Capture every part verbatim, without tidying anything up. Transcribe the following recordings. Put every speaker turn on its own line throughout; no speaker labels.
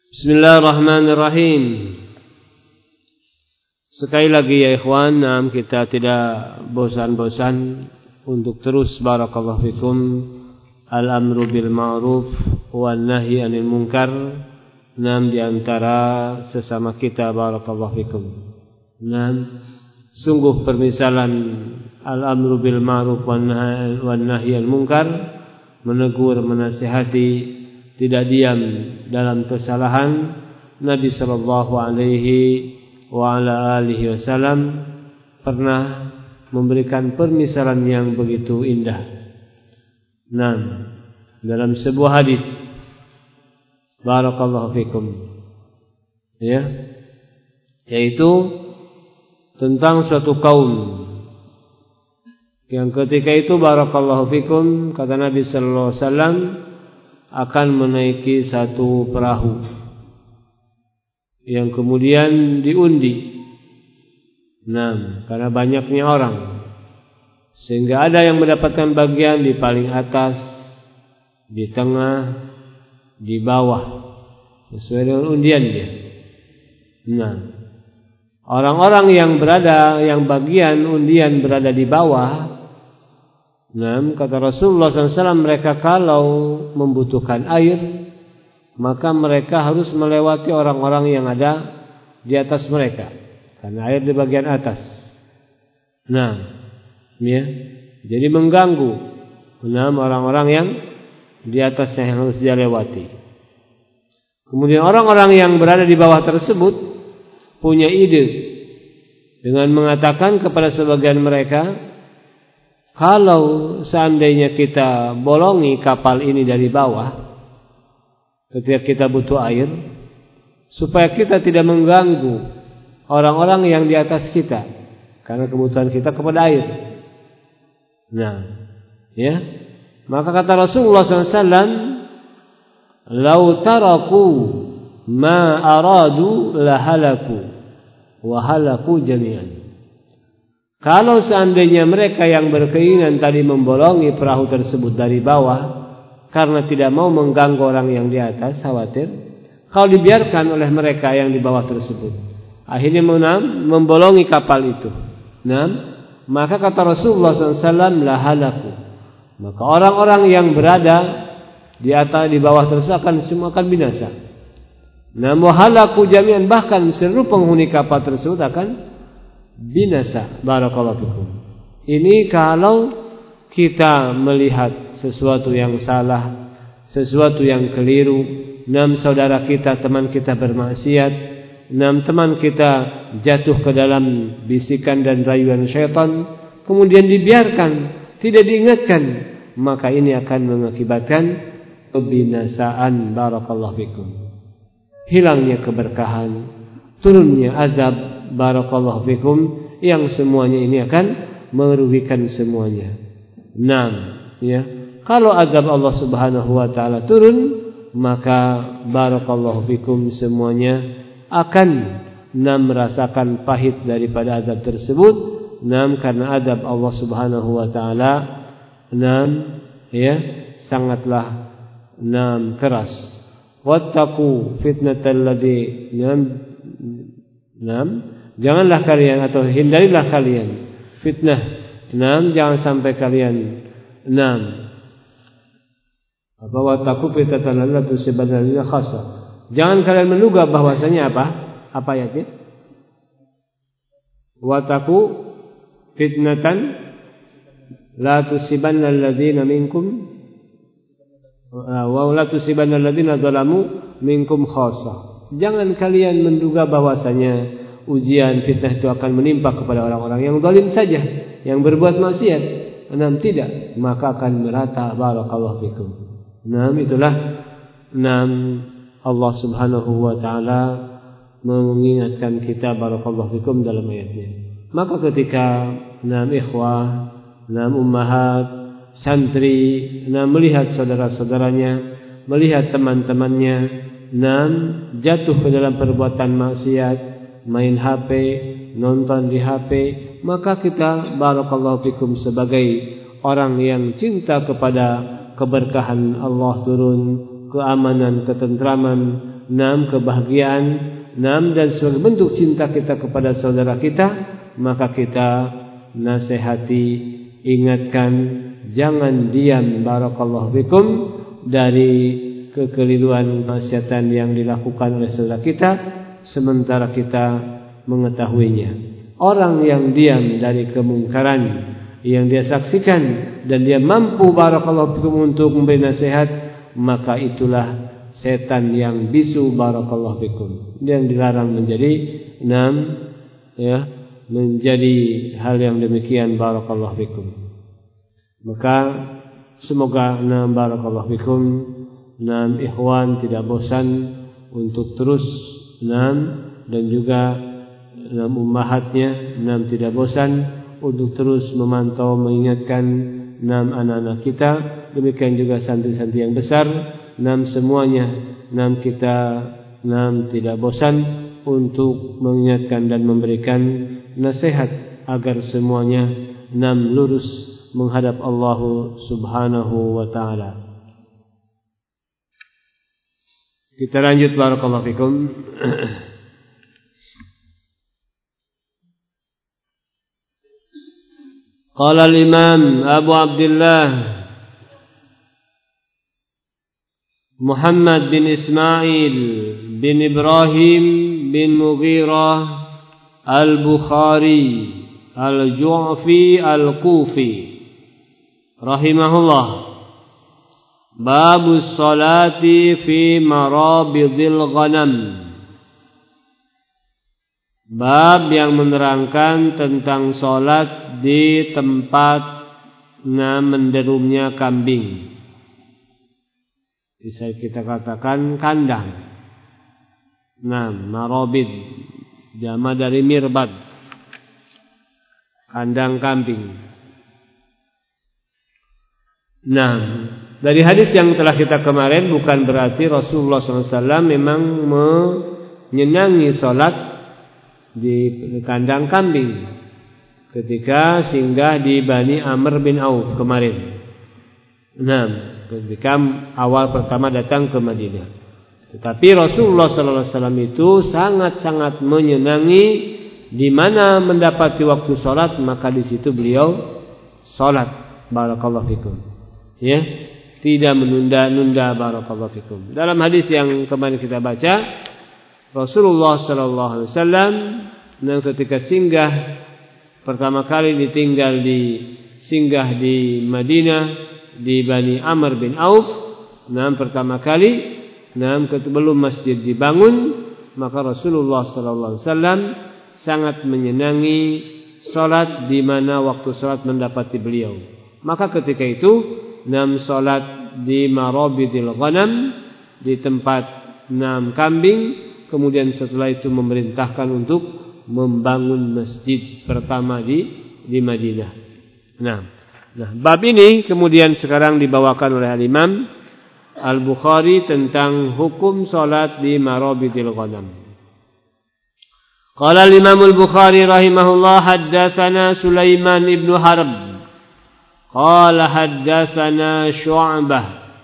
Bismillahirrahmanirrahim. Sekali lagi ya ikhwan, nah, kita tidak bosan-bosan untuk terus barakallahu fikum al-amru bil ma'ruf wan nahyi 'anil munkar. Nam di antara sesama kita barakallahu fikum. Nam sungguh permisalan al-amru bil ma'ruf wan nahyi 'anil munkar, menegur, menasihati, tidak diam dalam kesalahan. Nabi sallallahu alaihi wa ala alihi wasallam pernah memberikan permisalan yang begitu indah. Nah, dalam sebuah hadis barakallahu fikum, ya, yaitu tentang suatu kaum yang ketika itu barakallahu fikum, kata Nabi sallallahu alaihi wasallam, akan menaiki satu perahu yang kemudian diundi. Nah, karena banyaknya orang, sehingga ada yang mendapatkan bagian di paling atas, di tengah, di bawah, sesuai dengan undian dia. Nah, orang-orang yang berada, yang bagian undian berada di bawah, nah, kata Rasulullah sallallahu alaihi wasallam, mereka kalau membutuhkan air, maka mereka harus melewati orang-orang yang ada di atas mereka, karena air di bagian atas. Nah, ya, jadi mengganggu nah, orang-orang yang di atasnya yang harus dia lewati. Kemudian orang-orang yang berada di bawah tersebut punya ide dengan mengatakan kepada sebagian mereka, kalau seandainya kita bolongi kapal ini dari bawah ketika kita butuh air, supaya kita tidak mengganggu orang-orang yang di atas kita, karena kebutuhan kita kepada air. Nah, ya, maka kata Rasulullah sallallahu alaihi wasallam, "Lau taraku ma aradu lahalaku wa halaku jami'an." Kalau seandainya mereka yang berkeinginan tadi membolongi perahu tersebut dari bawah karena tidak mau mengganggu orang yang di atas, khawatir kalau dibiarkan oleh mereka yang di bawah tersebut, akhirnya menam, membolongi kapal itu. Nah, maka kata Rasulullah sallallahu alaihi wasallam, lahalaku, maka orang-orang yang berada di atas, di bawah tersebut akan semua akan binasa. Nah, wahalaku jami'an, bahkan seluruh penghuni kapal tersebut akan binasa. Barakallahu fikum. Ini kalau kita melihat sesuatu yang salah, sesuatu yang keliru, enam saudara kita, teman kita bermaksiat, enam teman kita jatuh ke dalam bisikan dan rayuan syaitan, kemudian dibiarkan, tidak diingatkan, maka ini akan mengakibatkan kebinasaan. Barakallahu fikum. Hilangnya keberkahan, turunnya azab. Barakallahu fikum, yang semuanya ini akan merugikan semuanya. Enam, ya. Kalau azab Allah Subhanahu wa taala turun, maka barakallahu fikum semuanya akan enam merasakan pahit daripada azab tersebut. Enam, karena azab Allah Subhanahu wa taala enam, ya, sangatlah enam keras. Wattaqu fitnatal ladzi enam, enam, janganlah kalian atau hindarilah kalian fitnah. Enam, jangan sampai kalian enam apa wattaqu fitnatan la tusibanna alladziina khassa. Jangan kalian menduga bahwasanya apa? Apa ayatnya? Wattaqu fitnatan la tusibanna alladziina minkum wa la tusibanna alladziina zalamu minkum khassa. Jangan kalian menduga bahwasanya ujian fitnah itu akan menimpa kepada orang-orang yang zalim saja, yang berbuat maksiat. Enam, tidak, maka akan merata. Barakallahu fikum. Enam, itulah enam, Allah Subhanahu wa taala mengingatkan kita barakallahu fikum dalam ayatnya. Maka ketika enam ikhwah, enam ummahat, santri, enam melihat saudara-saudaranya, melihat teman-temannya, enam jatuh ke dalam perbuatan maksiat, main H P, nonton di H P, maka kita barakallahu fikum sebagai orang yang cinta kepada keberkahan Allah turun, keamanan, ketentraman, enam kebahagiaan, enam dan sebagai bentuk cinta kita kepada saudara kita, maka kita nasihati, ingatkan, jangan diam barakallahu fikum dari kekeliruan maksiatan yang dilakukan oleh saudara kita sementara kita mengetahuinya. Orang yang diam dari kemungkaran yang dia saksikan dan dia mampu barakallahu fikum untuk memberi nasihat, maka itulah setan yang bisu barakallahu fikum, yang dilarang menjadi enam ya, menjadi hal yang demikian barakallahu fikum. Maka semoga enam barakallahu fikum, enam ikhwan tidak bosan untuk terus enam dan juga enam ummahatnya enam tidak bosan untuk terus memantau mengingatkan enam anak-anak kita, demikian juga santri-santri yang besar enam semuanya enam kita enam tidak bosan untuk mengingatkan dan memberikan nasihat agar semuanya enam lurus menghadap Allah Subhanahu wa taala. Kita lanjut barakallahu fikum. Qala al-Imam Abu Abdullah Muhammad bin Ismail bin Ibrahim bin Mughirah al-Bukhari al-Ju'fi al-Kufi rahimahullah, babus salati fi marabidil ghanam, bab yang menerangkan tentang salat di tempat nah menderumnya kambing, bisa kita katakan kandang. Nah, marabid jama dari mirbad, kandang kambing. Nah, dari hadis yang telah kita kemarin bukan berarti Rasulullah shallallahu alaihi wasallam memang menyenangi salat di kandang kambing ketika singgah di Bani Amr bin Auf kemarin. Nah, ketika awal pertama datang ke Madinah. Tetapi Rasulullah shallallahu alaihi wasallam itu sangat-sangat menyenangi di mana mendapati waktu salat, maka di situ beliau salat. Barakallahu fikum. Ya, tidak menunda-nunda barakallahu fikum. Dalam hadis yang kemarin kita baca, Rasulullah sallallahu alaihi wasallam ketika singgah pertama kali ditinggal di singgah di Madinah di Bani Amr bin Auf, nah pertama kali nah sebelum masjid dibangun, maka Rasulullah sallallahu alaihi wasallam sangat menyenangi salat di mana waktu salat mendapati beliau. Maka ketika itu enam salat di marabidil ghanam, di tempat enam kambing, kemudian setelah itu memerintahkan untuk membangun masjid pertama di di Madinah. Nah, nah bab ini kemudian sekarang dibawakan oleh Al-Imam Al-Bukhari tentang hukum salat di marabidil ghanam. Qala Al-Imam Al-Bukhari rahimahullah, haddatsana Sulaiman ibn Harb qala haddatsana Syu'bah.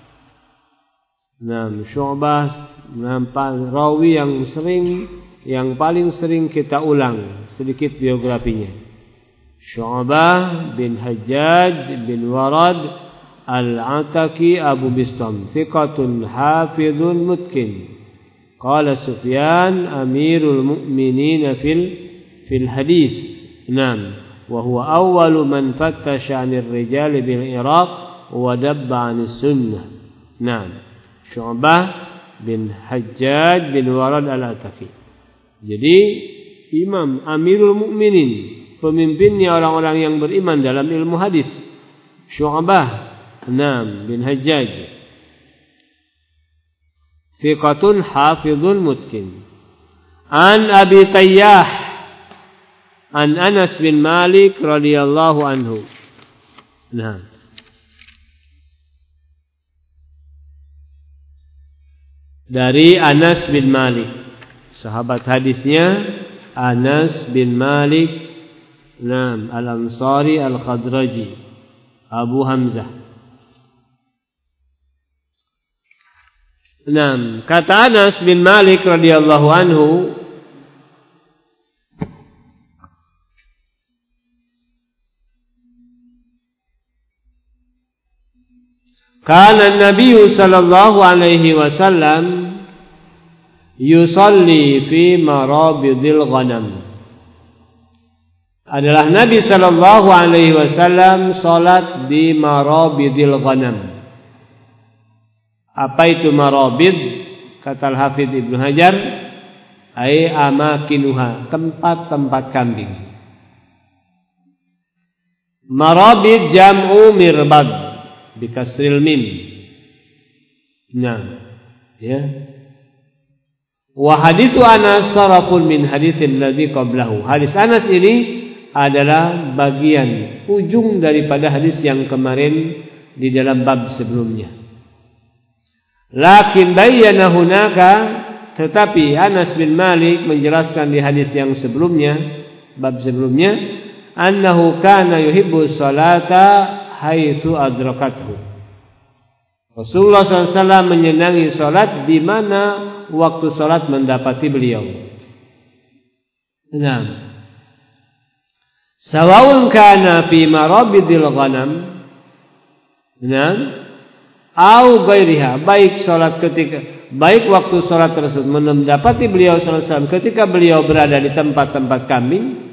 Nah, Syu'bah nampak rawi yang sering yang paling sering kita ulang sedikit biografinya. Syu'bah bin Hajjaj bin Warad Al-Ataki Abu Bistam, thiqatun hafidhun mutkin. Qala Sufyan amirul mu'minin fil fil hadith. Naam, wa huwa awwalu man fattasha 'anil rijal bil Iraq wa dabba 'anis sunnah. Naam, Syu'bah bin Hajjaj bin Warad Al-Ataki. Jadi imam amirul mu'minin, pemimpinnya orang-orang yang beriman dalam ilmu hadis, Syu'bah Naam bin Hajjaj, thiqatun hafidhun mutkin. An Abi Tayyah an Anas bin Malik radhiyallahu anhu. Nah, dari Anas bin Malik, sahabat hadisnya Anas bin Malik, Naam Al-Ansari Al-Khadraji Abu Hamzah. Nah, kata Anas bin Malik radhiyallahu anhu, kana Nabi sallallahu alaihi wasallam yusalli fi marabidil ghanam. Adalah Nabi sallallahu alaihi wasallam salat di marabidil ghanam. Apa itu marabid? Kata Al-Hafidz Ibnu Hajar, ai amakinuha, tempat-tempat kambing. Marabid jam'u mirbad bikasril mim. Nah, ya. Wa haditsu Anas tarafun min haditsil ladzi qablahu. Hadis Anas ini adalah bagian ujung daripada hadis yang kemarin di dalam bab sebelumnya. Lakin bayyana hunaka, tetapi Anas bin Malik menjelaskan di hadis yang sebelumnya, bab sebelumnya, annahu kana yuhibbu salata haitsu adrakathu. Rasulullah sallallahu alaihi wasallam menyenangi salat di mana waktu salat mendapati beliau. Nah, sawaun kana fi marabidil ghanam, nah, au ghairiha, baik salat ketika baik waktu salat tersebut mendapati beliau sallallahu alaihi wasallam ketika beliau berada di tempat-tempat kambing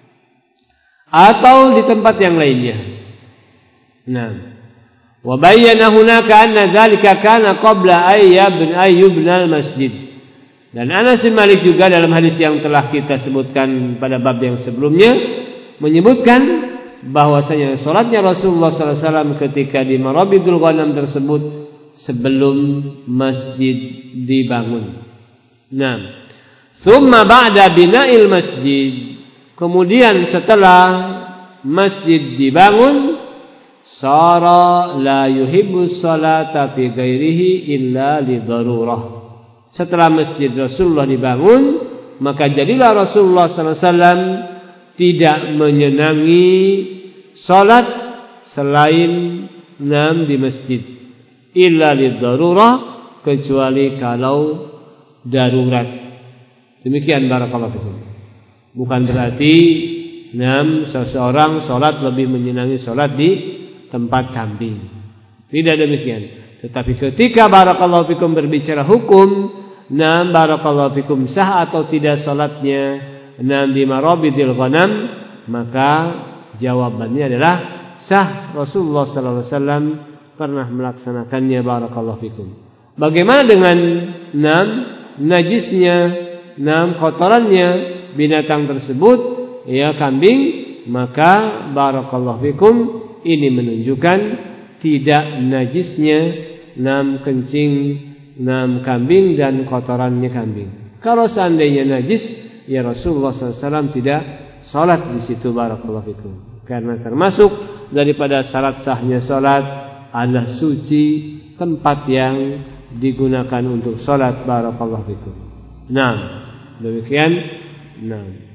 atau di tempat yang lainnya. Nah, wa bayyana hunaka anna dzalika kana qabla ayyabn ayyubnal masjid. Dan Anas bin Malik juga dalam hadis yang telah kita sebutkan pada bab yang sebelumnya menyebutkan bahwasanya salatnya Rasulullah sallallahu alaihi wasallam ketika di Marabidul Ghanam tersebut sebelum masjid dibangun. Nah, thumma ba'da bina'il masjid, kemudian setelah masjid dibangun, sara la yuhibbu salata fi ghairihi illa li darurah. Setelah masjid Rasulullah dibangun, maka jadilah Rasulullah sallallahu alaihi wasallam tidak menyenangi salat selain nam di masjid illa li darurah, kecuali kalau darurat. Demikian barakallahu fikum. Bukan berarti nam seseorang salat lebih menyenangi salat di tempat kambing. Tidak demikian. Tetapi ketika barakallahu fikum berbicara hukum, nam barakallahu fikum sah atau tidak salatnya nam di marabidil ghanam, maka jawabannya adalah sah. Rasulullah sallallahu alaihi wasallam pernah melaksanakannya barakallahu fikum. Bagaimana dengan nam najisnya, nam kotorannya binatang tersebut, ya kambing, maka barakallahu fikum ini menunjukkan tidak najisnya nam kencing nam kambing dan kotorannya kambing. Kalau seandainya najis, ya Rasulullah sallallahu alaihi wasallam tidak salat di situ barakallahu fikum. Karena termasuk daripada syarat sahnya salat adalah suci tempat yang digunakan untuk salat barakallahu fikum. Nah, demikian. Nah,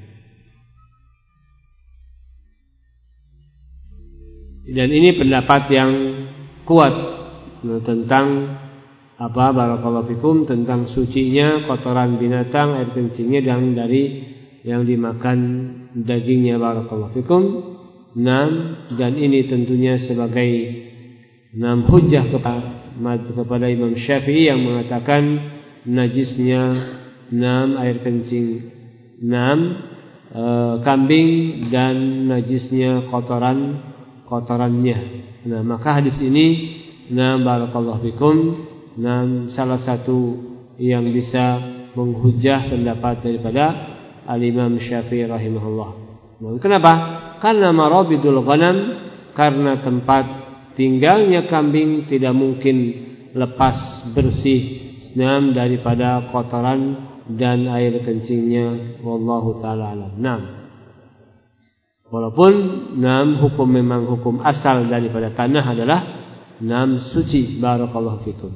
dan ini pendapat yang kuat tentang apa barakallahu fikum, tentang sucinya kotoran binatang, air kencingnya dan dari yang dimakan dagingnya barakallahu fikum. Nam, dan ini tentunya sebagai nam hujjah kepada, kepada Imam Syafi'i yang mengatakan najisnya nam air kencing nam e, kambing dan najisnya kotoran kotorannya. Nah, maka hadis ini nah barakallahu fikum, nah salah satu yang bisa menghujah pendapat daripada Al-Imam Syafi'i rahimahullah. Nah, kenapa? Karena marabidul ghanam, karena tempat tinggalnya kambing tidak mungkin lepas bersih nah daripada kotoran dan air kencingnya. Wallahu taala alam. Nah, walaupun nam hukum memang hukum asal daripada tanah adalah nam suci barakallahu fikum.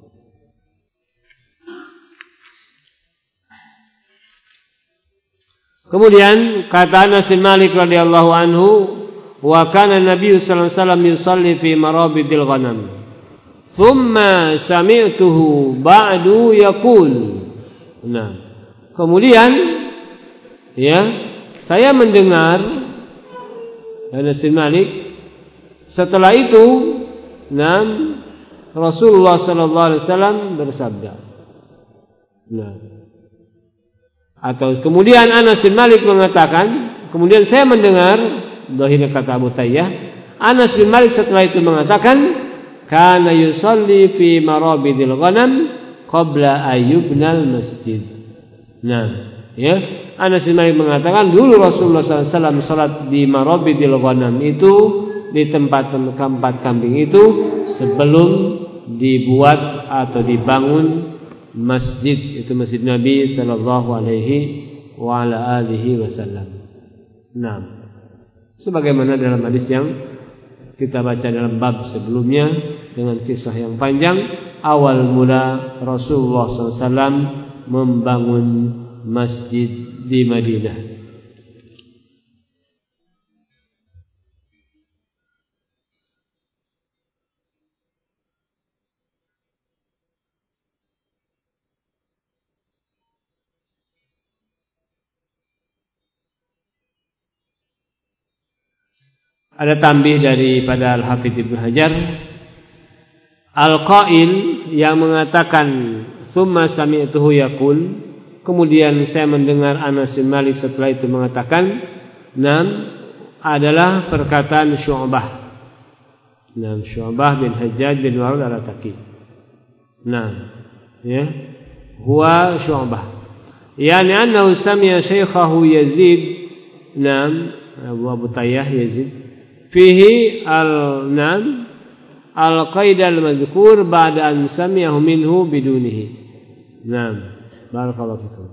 Kemudian kata Anas bin Malik radhiyallahu anhu, wa kana Nabi sallallahu alaihi wasallam yusalli fi marabidil ghanam. thumma sami'tuhu ba'du yaqul. Nah, kemudian ya, saya mendengar Anas bin Malik setelah itu, nah, Rasulullah sallallahu alaihi wasallam bersabda. Nah, atau kemudian Anas bin Malik mengatakan, kemudian saya mendengar, zahirnya kata Abu Tayyah, Anas bin Malik setelah itu mengatakan, kana yusalli fi marabidil ghanam qabla ayyubnal masjid. Nah, ya, Anas bin Malik mengatakan dulu Rasulullah sallallahu alaihi wasallam salat di marabidil ghanam itu, di tempat-tempat kambing itu sebelum dibuat atau dibangun masjid, itu masjid Nabi sallallahu alaihi wa ala alihi wasallam. Nah, sebagaimana dalam hadis yang kita baca dalam bab sebelumnya dengan kisah yang panjang, awal mula Rasulullah sallallahu alaihi wasallam membangun masjid di Madinah. Ada tambih daripada Al-Hafidz Ibnu Hajar, Al-Qail yang mengatakan tsumma sami'tuhu yaqul, kemudian saya mendengar Anas bin Malik setelah itu mengatakan, nam, adalah perkataan Syu'bah. Nam, Syu'bah bin Hajjaj bin Warud al-Ataki. Nam, ya, huwa Syu'bah. Yani annahu sami'a shaykhahu Yazid, nam, Abu Abu Tayyah Yazid, fihi al-nam al-qaid al-madhkur ba'da an sami'ahu minhu bidunihi. Nam, barakallahu fikum.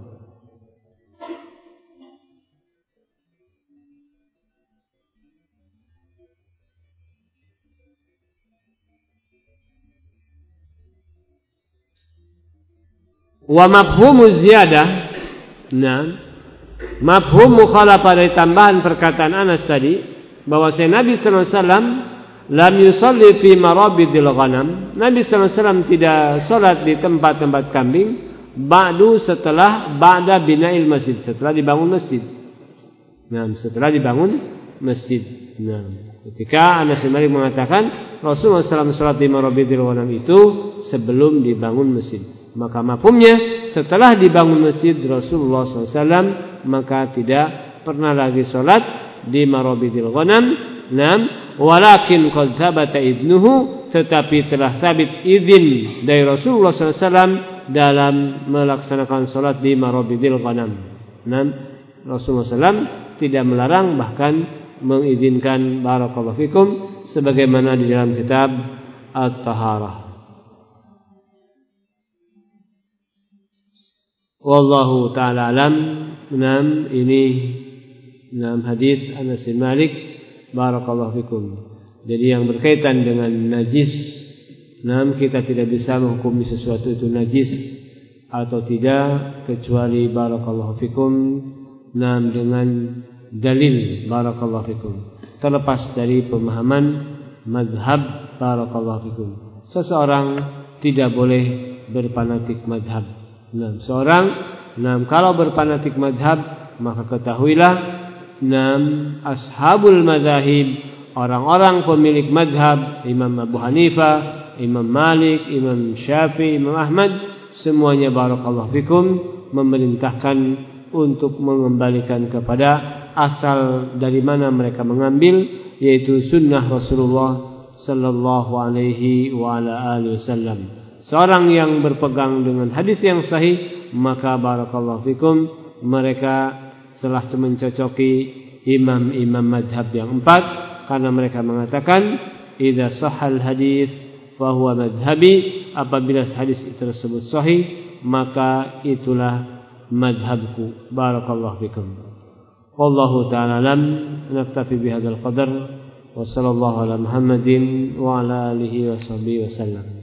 Wa mafhumu ziyadah, nam, mafhum mukhalafah dari tambahan perkataan Anas tadi, bahwa Nabi sallallahu alaihi wasallam lam yusalli fi marabidil ghanam. Nabi sallallahu alaihi wasallam tidak salat di tempat-tempat kambing ba'du, setelah ba'da bina'il masjid, setelah dibangun masjid. Nah, setelah dibangun masjid. Nah, ketika Anas bin Malik mengatakan Rasulullah sallallahu alaihi wasallam salat di marabidil ghanam itu sebelum dibangun masjid, maka mafhumnya setelah dibangun masjid Rasulullah sallallahu alaihi wasallam maka tidak pernah lagi salat di marabidil ghanam. Nam, walakin qad thabata idnuhu, tetapi telah sabit izin dari Rasulullah sallallahu alaihi wasallam dalam melaksanakan salat di marabidil ghanam. Nam, Rasulullah sallallahu alaihi wasallam tidak melarang, bahkan mengizinkan, barakallahu fikum, sebagaimana di dalam kitab At-Taharah. Wallahu ta'ala alam. Nam, ini dalam hadis Anas bin Malik, barakallahu fikum. Jadi yang berkaitan dengan najis, nam, kita tidak bisa menghukumi sesuatu itu najis atau tidak kecuali, barakallahu fikum, nam, dengan dalil, barakallahu fikum, terlepas dari pemahaman madhab, barakallahu fikum. Seseorang tidak boleh berfanatik madhab. Nam, seorang, nam, kalau berfanatik madhab, maka ketahuilah, nam, ashabul madhahib, orang-orang pemilik madhab, Imam Abu Hanifah, Imam Malik, Imam Syafi'i, Imam Ahmad, semuanya, barakallahu fikum, memerintahkan untuk mengembalikan kepada asal dari mana mereka mengambil, yaitu sunnah Rasulullah sallallahu alaihi wa ala alihi wasallam. Seorang yang berpegang dengan hadis yang sahih, maka, barakallahu fikum, mereka telah mencocoki imam-imam madhab yang empat, karena mereka mengatakan idza sahhal hadis fa huwa madhhabi, apabila hadis tersebut sahih maka itulah madhabku. Barakallahu fikum. Wallahu ta'ala alam. Naktafi bihadzal qadar wa sallallahu ala Muhammadin wa ala alihi wa sahbihi wa sallam.